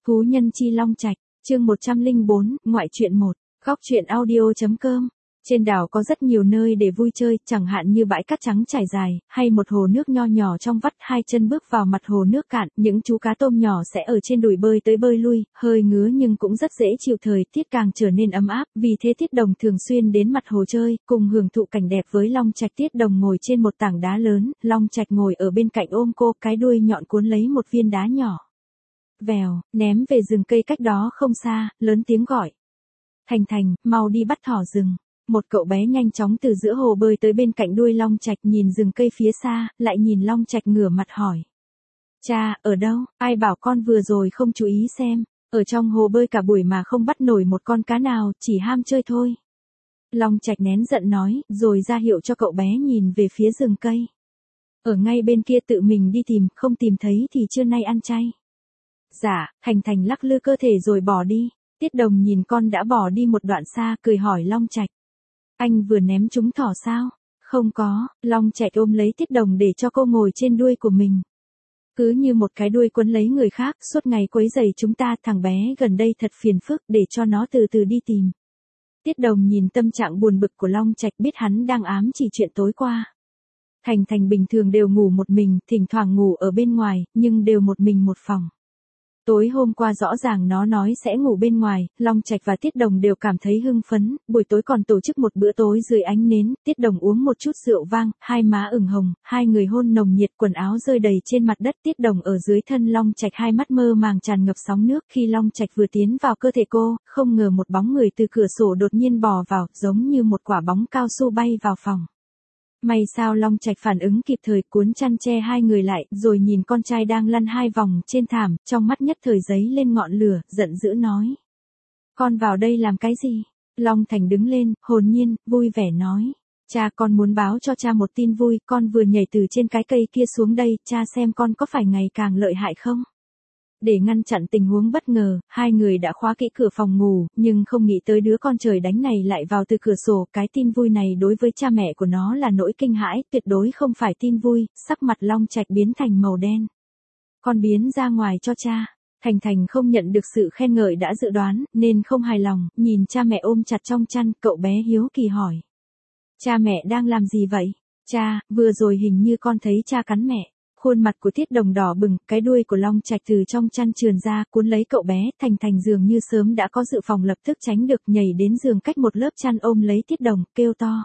Phú Nhân Chi Long Trạch, chương 104, ngoại truyện 1, góc truyện audio.com. Trên đảo có rất nhiều nơi để vui chơi, chẳng hạn như bãi cát trắng trải dài, hay một hồ nước nho nhỏ trong vắt, hai chân bước vào mặt hồ nước cạn, những chú cá tôm nhỏ sẽ ở trên đùi bơi tới bơi lui, hơi ngứa nhưng cũng rất dễ chịu, thời tiết càng trở nên ấm áp, vì thế Tiết Đồng thường xuyên đến mặt hồ chơi, cùng hưởng thụ cảnh đẹp với Long Trạch. Tiết Đồng ngồi trên một tảng đá lớn, Long Trạch ngồi ở bên cạnh ôm cô, cái đuôi nhọn cuốn lấy một viên đá nhỏ. Vèo, ném về rừng cây cách đó không xa, lớn tiếng gọi. Thành Thành, mau đi bắt thỏ rừng. Một cậu bé nhanh chóng từ giữa hồ bơi tới bên cạnh đuôi Long Trạch, nhìn rừng cây phía xa, lại nhìn Long Trạch ngửa mặt hỏi. Cha, ở đâu? Ai bảo con vừa rồi không chú ý xem, ở trong hồ bơi cả buổi mà không bắt nổi một con cá nào, chỉ ham chơi thôi. Long Trạch nén giận nói, rồi ra hiệu cho cậu bé nhìn về phía rừng cây. Ở ngay bên kia tự mình đi tìm, không tìm thấy thì trưa nay ăn chay. Dạ, Thành Thành lắc lư cơ thể rồi bỏ đi. Tiết Đồng nhìn con đã bỏ đi một đoạn xa, cười hỏi Long Trạch. Anh vừa ném trúng thỏ sao? Không có, Long Trạch ôm lấy Tiết Đồng để cho cô ngồi trên đuôi của mình. Cứ như một cái đuôi quấn lấy người khác, suốt ngày quấy rầy chúng ta, thằng bé gần đây thật phiền phức, để cho nó từ từ đi tìm. Tiết Đồng nhìn tâm trạng buồn bực của Long Trạch, biết hắn đang ám chỉ chuyện tối qua. Thành Thành bình thường đều ngủ một mình, thỉnh thoảng ngủ ở bên ngoài, nhưng đều một mình một phòng. Tối hôm qua rõ ràng nó nói sẽ ngủ bên ngoài, Long Trạch và Tiết Đồng đều cảm thấy hưng phấn, buổi tối còn tổ chức một bữa tối dưới ánh nến, Tiết Đồng uống một chút rượu vang, hai má ửng hồng, hai người hôn nồng nhiệt, quần áo rơi đầy trên mặt đất. Tiết Đồng ở dưới thân Long Trạch, hai mắt mơ màng tràn ngập sóng nước. Khi Long Trạch vừa tiến vào cơ thể cô, không ngờ một bóng người từ cửa sổ đột nhiên bò vào, giống như một quả bóng cao su bay vào phòng. May sao Long Trạch phản ứng kịp thời, cuốn chăn che hai người lại, rồi nhìn con trai đang lăn hai vòng trên thảm, trong mắt nhất thời giấy lên ngọn lửa, giận dữ nói. Con vào đây làm cái gì? Long Thành đứng lên, hồn nhiên, vui vẻ nói. Cha, con muốn báo cho cha một tin vui, con vừa nhảy từ trên cái cây kia xuống đây, cha xem con có phải ngày càng lợi hại không? Để ngăn chặn tình huống bất ngờ, hai người đã khóa kỹ cửa phòng ngủ, nhưng không nghĩ tới đứa con trời đánh này lại vào từ cửa sổ. Cái tin vui này đối với cha mẹ của nó là nỗi kinh hãi, tuyệt đối không phải tin vui. Sắc mặt Long Trạch biến thành màu đen. Con biến ra ngoài cho cha. Thành Thành không nhận được sự khen ngợi đã dự đoán, nên không hài lòng, nhìn cha mẹ ôm chặt trong chăn, cậu bé hiếu kỳ hỏi. Cha mẹ đang làm gì vậy? Cha, vừa rồi hình như con thấy cha cắn mẹ. Khuôn mặt của Tiết Đồng đỏ bừng, cái đuôi của Long Trạch từ trong chăn trườn ra, cuốn lấy cậu bé. Thành Thành dường như sớm đã có dự phòng, lập tức tránh được, nhảy đến giường cách một lớp chăn ôm lấy Tiết Đồng, kêu to.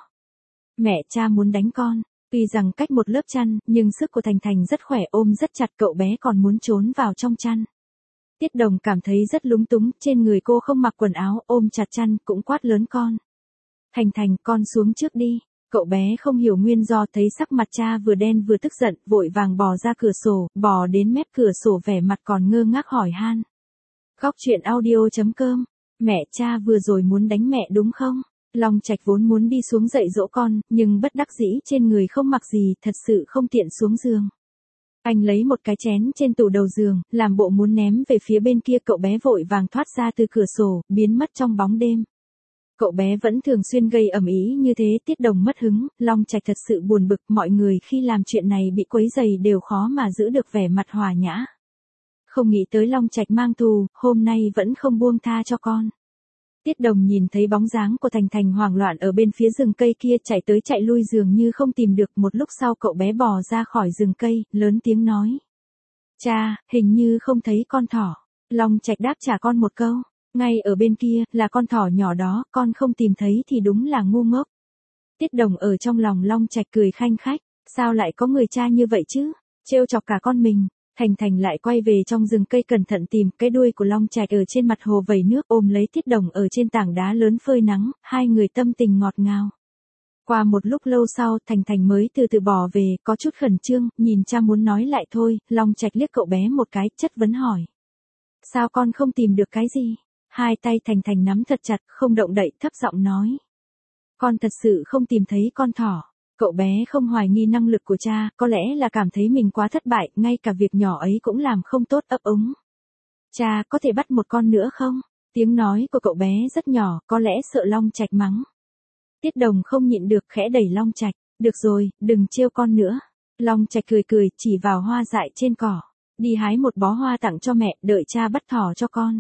Mẹ, cha muốn đánh con. Tuy rằng cách một lớp chăn, nhưng sức của Thành Thành rất khỏe, ôm rất chặt, cậu bé còn muốn trốn vào trong chăn. Tiết Đồng cảm thấy rất lúng túng, trên người cô không mặc quần áo, ôm chặt chăn, cũng quát lớn con. Thành Thành, con xuống trước đi. Cậu bé không hiểu nguyên do, thấy sắc mặt cha vừa đen vừa tức giận, vội vàng bò ra cửa sổ, bò đến mép cửa sổ vẻ mặt còn ngơ ngác hỏi han. Góc truyện audio.com. Mẹ, cha vừa rồi muốn đánh mẹ đúng không? Long Trạch vốn muốn đi xuống dạy dỗ con, nhưng bất đắc dĩ trên người không mặc gì, thật sự không tiện xuống giường. Anh lấy một cái chén trên tủ đầu giường, làm bộ muốn ném về phía bên kia, cậu bé vội vàng thoát ra từ cửa sổ, biến mất trong bóng đêm. Cậu bé vẫn thường xuyên gây ầm ĩ như thế. Tiết Đồng mất hứng, Long Trạch thật sự buồn bực, mọi người khi làm chuyện này bị quấy rầy đều khó mà giữ được vẻ mặt hòa nhã. Không nghĩ tới Long Trạch mang thù, hôm nay vẫn không buông tha cho con. Tiết Đồng nhìn thấy bóng dáng của Thành Thành hoảng loạn ở bên phía rừng cây kia, chạy tới chạy lui dường như không tìm được. Một lúc sau cậu bé bò ra khỏi rừng cây, lớn tiếng nói. Cha, hình như không thấy con thỏ. Long Trạch đáp trả con một câu. Ngay ở bên kia, là con thỏ nhỏ đó, con không tìm thấy thì đúng là ngu ngốc. Tiết Đồng ở trong lòng Long Trạch cười khanh khách, sao lại có người cha như vậy chứ, trêu chọc cả con mình. Thành Thành lại quay về trong rừng cây cẩn thận tìm, cái đuôi của Long Trạch ở trên mặt hồ vẩy nước, ôm lấy Tiết Đồng ở trên tảng đá lớn phơi nắng, hai người tâm tình ngọt ngào. Qua một lúc lâu sau, Thành Thành mới từ từ bỏ về, có chút khẩn trương, nhìn cha muốn nói lại thôi. Long Trạch liếc cậu bé một cái, chất vấn hỏi. Sao con không tìm được cái gì? Hai tay Thành Thành nắm thật chặt, không động đậy, thấp giọng nói. Con thật sự không tìm thấy con thỏ. Cậu bé không hoài nghi năng lực của cha, có lẽ là cảm thấy mình quá thất bại, ngay cả việc nhỏ ấy cũng làm không tốt, ấp úng. Cha, có thể bắt một con nữa không? Tiếng nói của cậu bé rất nhỏ, có lẽ sợ Long Trạch mắng. Tiết Đồng không nhịn được, khẽ đẩy Long Trạch. Được rồi, đừng trêu con nữa. Long Trạch cười cười, chỉ vào hoa dại trên cỏ. Đi hái một bó hoa tặng cho mẹ, đợi cha bắt thỏ cho con.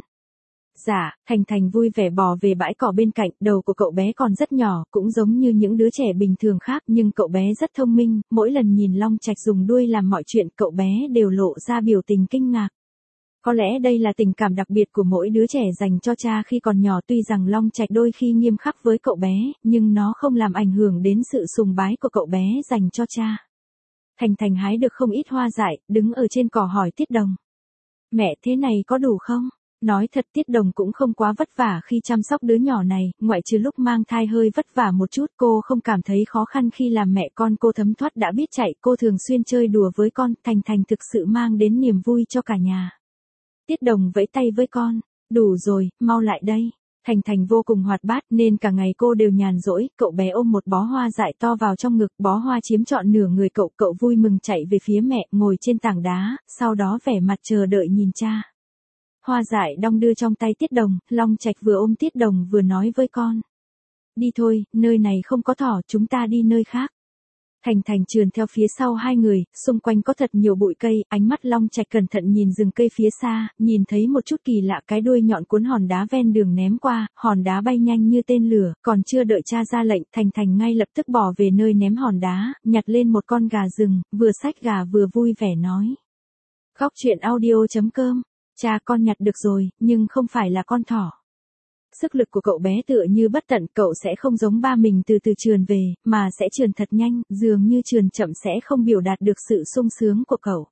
Dạ, Thành Thành vui vẻ bò về bãi cỏ bên cạnh, đầu của cậu bé còn rất nhỏ, cũng giống như những đứa trẻ bình thường khác, nhưng cậu bé rất thông minh, mỗi lần nhìn Long Trạch dùng đuôi làm mọi chuyện, cậu bé đều lộ ra biểu tình kinh ngạc. Có lẽ đây là tình cảm đặc biệt của mỗi đứa trẻ dành cho cha khi còn nhỏ, tuy rằng Long Trạch đôi khi nghiêm khắc với cậu bé, nhưng nó không làm ảnh hưởng đến sự sùng bái của cậu bé dành cho cha. Thành Thành hái được không ít hoa dại, đứng ở trên cỏ hỏi Tiết Đồng. Mẹ, thế này có đủ không? Nói thật, Tiết Đồng cũng không quá vất vả khi chăm sóc đứa nhỏ này, ngoại trừ lúc mang thai hơi vất vả một chút, cô không cảm thấy khó khăn khi làm mẹ con, cô thấm thoát đã biết chạy, cô thường xuyên chơi đùa với con, Thành Thành thực sự mang đến niềm vui cho cả nhà. Tiết Đồng vẫy tay với con, đủ rồi, mau lại đây. Thành Thành vô cùng hoạt bát nên cả ngày cô đều nhàn rỗi, cậu bé ôm một bó hoa dại to vào trong ngực, bó hoa chiếm trọn nửa người cậu, cậu vui mừng chạy về phía mẹ, ngồi trên tảng đá, sau đó vẻ mặt chờ đợi nhìn cha. Hoa dại đong đưa trong tay Tiết Đồng, Long Trạch vừa ôm Tiết Đồng vừa nói với con. Đi thôi, nơi này không có thỏ, chúng ta đi nơi khác. Thành Thành trườn theo phía sau hai người, xung quanh có thật nhiều bụi cây, ánh mắt Long Trạch cẩn thận nhìn rừng cây phía xa, nhìn thấy một chút kỳ lạ, cái đuôi nhọn cuốn hòn đá ven đường ném qua, hòn đá bay nhanh như tên lửa, còn chưa đợi cha ra lệnh, Thành Thành ngay lập tức bỏ về nơi ném hòn đá, nhặt lên một con gà rừng, vừa xách gà vừa vui vẻ nói. Góc truyện audio.com, cha con nhặt được rồi, nhưng không phải là con thỏ. Sức lực của cậu bé tựa như bất tận, cậu sẽ không giống ba mình từ từ trườn về, mà sẽ trườn thật nhanh, dường như trườn chậm sẽ không biểu đạt được sự sung sướng của cậu.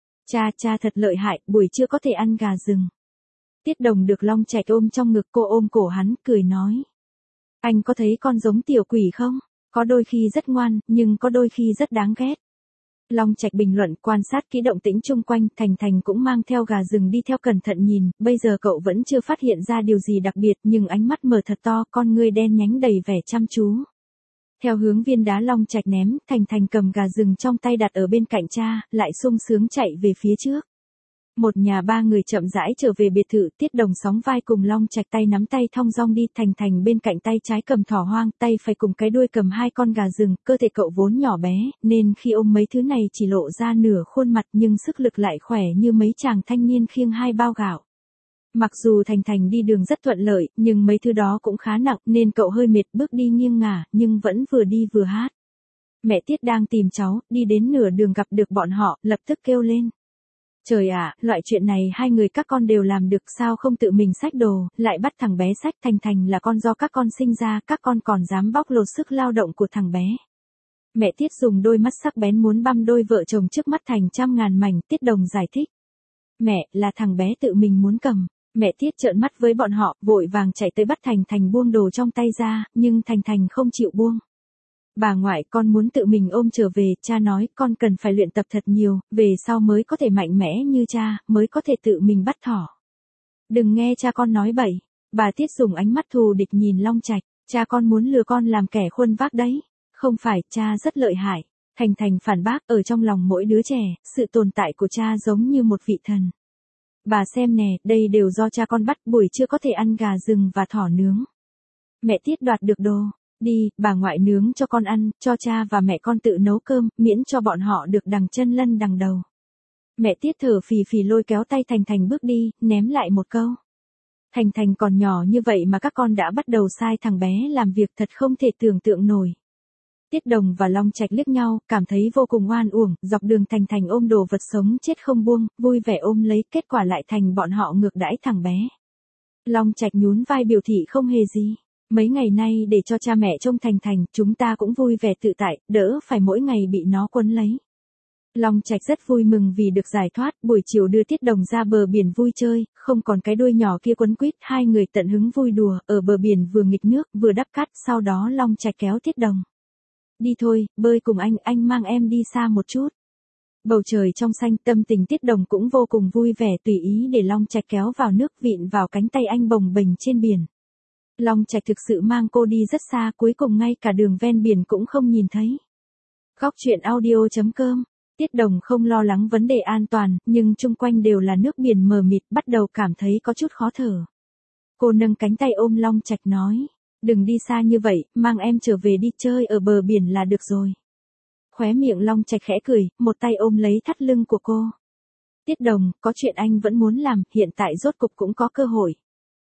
Cha thật lợi hại, buổi trưa có thể ăn gà rừng. Tiết Đồng được Long Trạch ôm trong ngực, cô ôm cổ hắn, cười nói. Anh có thấy con giống tiểu quỷ không? Có đôi khi rất ngoan, nhưng có đôi khi rất đáng ghét. Long Trạch bình luận, quan sát kỹ động tĩnh chung quanh, Thành Thành cũng mang theo gà rừng đi theo cẩn thận nhìn, bây giờ cậu vẫn chưa phát hiện ra điều gì đặc biệt, nhưng ánh mắt mở thật to, con ngươi đen nhánh đầy vẻ chăm chú. Theo hướng viên đá Long Trạch ném, Thành Thành cầm gà rừng trong tay đặt ở bên cạnh cha, lại sung sướng chạy về phía trước. Một nhà ba người chậm rãi trở về biệt thự, Tiết Đồng sóng vai cùng Long Trạch tay nắm tay thong dong đi, Thành Thành bên cạnh tay trái cầm thỏ hoang, tay phải cùng cái đuôi cầm hai con gà rừng, cơ thể cậu vốn nhỏ bé, nên khi ôm mấy thứ này chỉ lộ ra nửa khuôn mặt nhưng sức lực lại khỏe như mấy chàng thanh niên khiêng hai bao gạo. Mặc dù Thành Thành đi đường rất thuận lợi, nhưng mấy thứ đó cũng khá nặng nên cậu hơi mệt, bước đi nghiêng ngả, nhưng vẫn vừa đi vừa hát. Mẹ Tiết đang tìm cháu, đi đến nửa đường gặp được bọn họ, lập tức kêu lên. Trời ạ, loại chuyện này hai người các con đều làm được, sao không tự mình xách đồ, lại bắt thằng bé xách. Thành Thành là con do các con sinh ra, các con còn dám bóc lột sức lao động của thằng bé. Mẹ Tiết dùng đôi mắt sắc bén muốn băm đôi vợ chồng trước mắt thành trăm ngàn mảnh, Tiết Đồng giải thích. Mẹ, là thằng bé tự mình muốn cầm. Mẹ Tiết trợn mắt với bọn họ, vội vàng chạy tới bắt Thành Thành buông đồ trong tay ra, nhưng Thành Thành không chịu buông. Bà ngoại, con muốn tự mình ôm trở về, cha nói con cần phải luyện tập thật nhiều, về sau mới có thể mạnh mẽ như cha, mới có thể tự mình bắt thỏ. Đừng nghe cha con nói bậy. Bà Tiết dùng ánh mắt thù địch nhìn Long Trạch, cha con muốn lừa con làm kẻ khuân vác đấy. Không phải, cha rất lợi hại. Thành Thành phản bác, ở trong lòng mỗi đứa trẻ, sự tồn tại của cha giống như một vị thần. Bà xem nè, đây đều do cha con bắt, buổi trưa có thể ăn gà rừng và thỏ nướng. Mẹ Tiết đoạt được đồ. Đi, bà ngoại nướng cho con ăn, cho cha và mẹ con tự nấu cơm, miễn cho bọn họ được đằng chân lân đằng đầu. Mẹ Tiết thở phì phì lôi kéo tay Thành Thành bước đi, ném lại một câu. Thành Thành còn nhỏ như vậy mà các con đã bắt đầu sai thằng bé làm việc, thật không thể tưởng tượng nổi. Tiết Đồng và Long Trạch liếc nhau, cảm thấy vô cùng oan uổng, dọc đường Thành Thành ôm đồ vật sống chết không buông, vui vẻ ôm lấy, kết quả lại thành bọn họ ngược đãi thằng bé. Long Trạch nhún vai biểu thị không hề gì. Mấy ngày nay để cho cha mẹ trông Thành Thành, chúng ta cũng vui vẻ tự tại, đỡ phải mỗi ngày bị nó quấn lấy. Long Trạch rất vui mừng vì được giải thoát, buổi chiều đưa Tiết Đồng ra bờ biển vui chơi, không còn cái đuôi nhỏ kia quấn quýt, hai người tận hứng vui đùa, ở bờ biển vừa nghịch nước, vừa đắp cát, sau đó Long Trạch kéo Tiết Đồng. Đi thôi, bơi cùng anh mang em đi xa một chút. Bầu trời trong xanh, tâm tình Tiết Đồng cũng vô cùng vui vẻ, tùy ý để Long Trạch kéo vào nước, vịn vào cánh tay anh bồng bềnh trên biển. Long Trạch thực sự mang cô đi rất xa, cuối cùng ngay cả đường ven biển cũng không nhìn thấy. Góc truyện audio.com, Tiết Đồng không lo lắng vấn đề an toàn, nhưng chung quanh đều là nước biển mờ mịt, bắt đầu cảm thấy có chút khó thở. Cô nâng cánh tay ôm Long Trạch nói, đừng đi xa như vậy, mang em trở về đi, chơi ở bờ biển là được rồi. Khóe miệng Long Trạch khẽ cười, một tay ôm lấy thắt lưng của cô. Tiết Đồng, có chuyện anh vẫn muốn làm, hiện tại rốt cục cũng có cơ hội.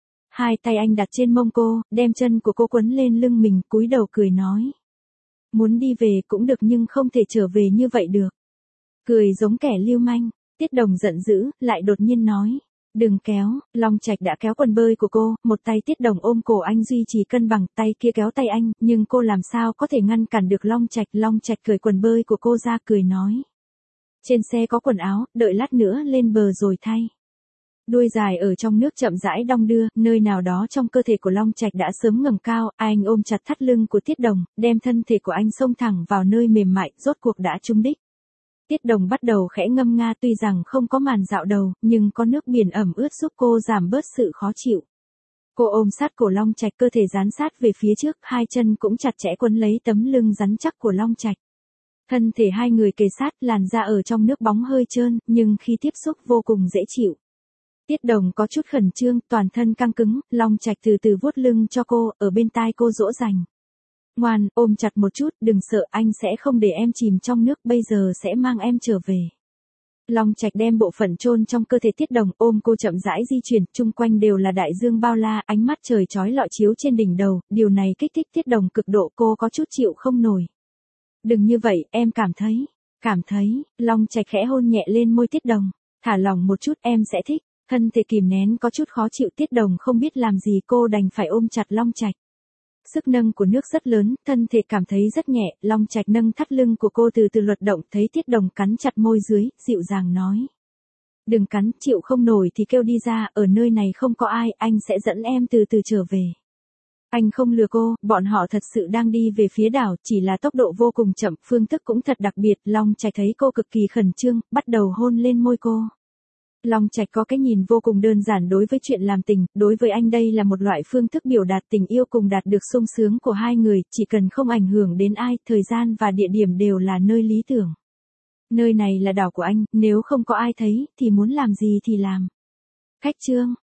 Hai tay anh đặt trên mông cô, đem chân của cô quấn lên lưng mình, cúi đầu cười nói. Muốn đi về cũng được nhưng không thể trở về như vậy được. Cười giống kẻ lưu manh, Tiết Đồng giận dữ, lại đột nhiên nói. Đừng kéo, Long Trạch đã kéo quần bơi của cô, một tay Tiết Đồng ôm cổ anh duy trì cân bằng, tay kia kéo tay anh, nhưng cô làm sao có thể ngăn cản được Long Trạch cởi quần bơi của cô ra cười nói. Trên xe có quần áo, đợi lát nữa lên bờ rồi thay. Đuôi dài ở trong nước chậm rãi đong đưa, nơi nào đó trong cơ thể của Long Trạch đã sớm ngẩng cao, anh ôm chặt thắt lưng của Tiết Đồng, đem thân thể của anh xông thẳng vào nơi mềm mại, rốt cuộc đã trúng đích. Tiết Đồng bắt đầu khẽ ngâm nga tuy rằng không có màn dạo đầu, nhưng có nước biển ẩm ướt giúp cô giảm bớt sự khó chịu. Cô ôm sát cổ Long Trạch, cơ thể dán sát về phía trước, hai chân cũng chặt chẽ quấn lấy tấm lưng rắn chắc của Long Trạch. Thân thể hai người kề sát, làn da ở trong nước bóng hơi trơn, nhưng khi tiếp xúc vô cùng dễ chịu. Tiết Đồng có chút khẩn trương, toàn thân căng cứng, Long Trạch từ từ vuốt lưng cho cô, ở bên tai cô dỗ dành. Ngoan, ôm chặt một chút, đừng sợ, anh sẽ không để em chìm trong nước, bây giờ sẽ mang em trở về. Long Trạch đem bộ phận chôn trong cơ thể Tiết Đồng, ôm cô chậm rãi di chuyển, chung quanh đều là đại dương bao la, ánh mắt trời chói lọi chiếu trên đỉnh đầu, điều này kích thích Tiết Đồng cực độ, cô có chút chịu không nổi. Đừng như vậy, em cảm thấy, Long Trạch khẽ hôn nhẹ lên môi Tiết Đồng, thả lỏng một chút em sẽ thích, thân thể kìm nén có chút khó chịu Tiết Đồng không biết làm gì cô đành phải ôm chặt Long Trạch. Sức nâng của nước rất lớn, thân thể cảm thấy rất nhẹ, Long Trạch nâng thắt lưng của cô từ từ luật động thấy Tiết Đồng cắn chặt môi dưới, dịu dàng nói. Đừng cắn, chịu không nổi thì kêu đi ra, ở nơi này không có ai, anh sẽ dẫn em từ từ trở về. Anh không lừa cô, bọn họ thật sự đang đi về phía đảo, chỉ là tốc độ vô cùng chậm, phương thức cũng thật đặc biệt, Long Trạch thấy cô cực kỳ khẩn trương, bắt đầu hôn lên môi cô. Long Trạch có cái nhìn vô cùng đơn giản đối với chuyện làm tình, đối với anh đây là một loại phương thức biểu đạt tình yêu cùng đạt được sung sướng của hai người, chỉ cần không ảnh hưởng đến ai, thời gian và địa điểm đều là nơi lý tưởng. Nơi này là đảo của anh, nếu không có ai thấy, thì muốn làm gì thì làm. Khách trương.